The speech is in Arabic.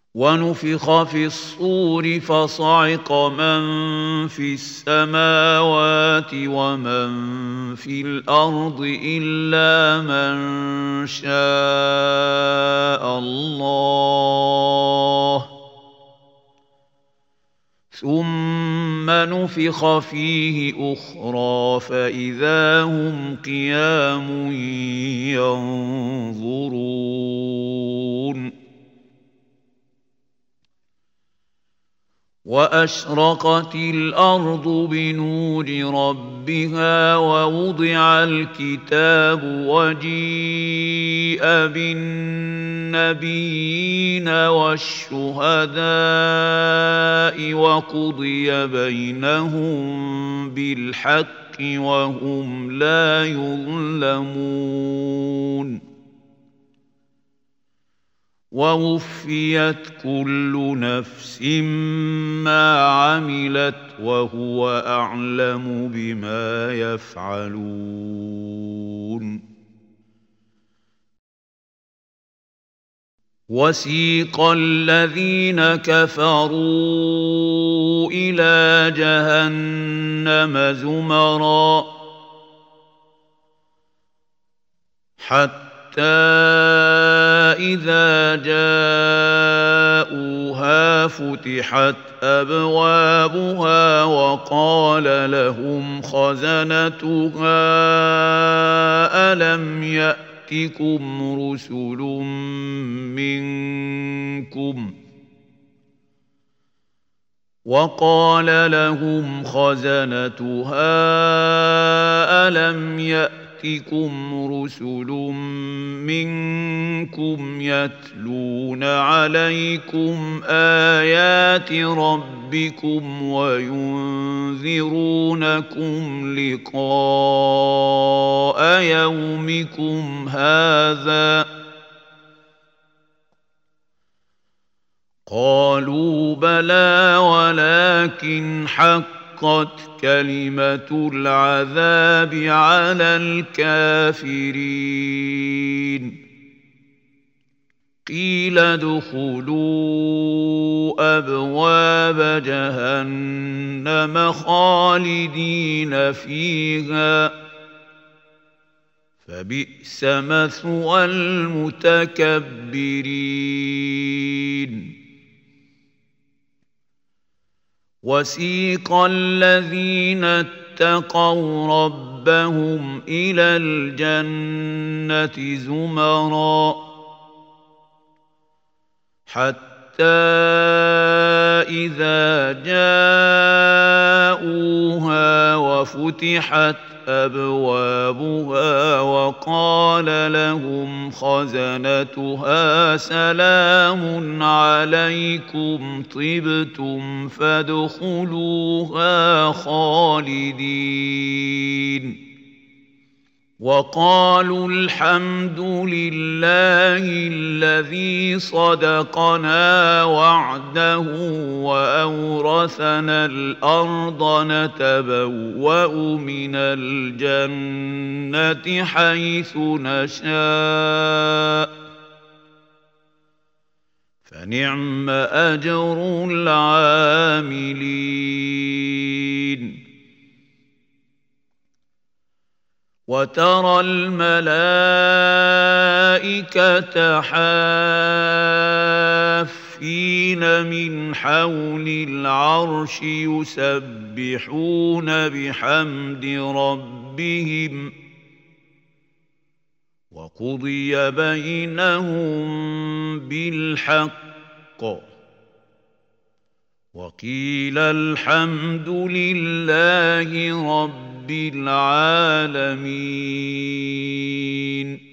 ونفخ في الصور فصعق من في السماوات ومن في الأرض إلا من شاء الله ثم نفخ فيه أخرى فإذا هم قيام ينظرون وأشرقت الأرض بنور ربها ووضع الكتاب وجيء بالنبيين والشهداء وقضي بينهم بالحق وهم لا يظلمون ووفيت كل نفس ما عملت وهو أعلم بما يفعلون وسيق الذين كفروا إلى جهنم زمرا حتى إذا جاءوها فتحت أبوابها وقال لهم خزنتها ألم يأتكم رسل منكم يتلون عليكم آيات ربكم وينذرونكم لقاء يومكم هذا قالوا بلى ولكن حقت كلمة العذاب على الكافرين قيل ادخلوا أبواب جهنم خالدين فيها فبئس مثوى المتكبرين وسيق الذين اتقوا ربهم إلى الجنة زمرا حتى إذا جاءوها وفتحت أبوابها وقال لهم خزنتها سلام عليكم طبتم فادخلوها خالدين وقالوا الحمد لله الذي صدقنا وعده وأورثنا الأرض نتبوأ من الجنة حيث نشاء فنعم أجر العاملين وترى الملائكة حافين من حول العرش يسبحون بحمد ربهم وقضي بينهم بالحق وقيل الحمد لله رب العالمين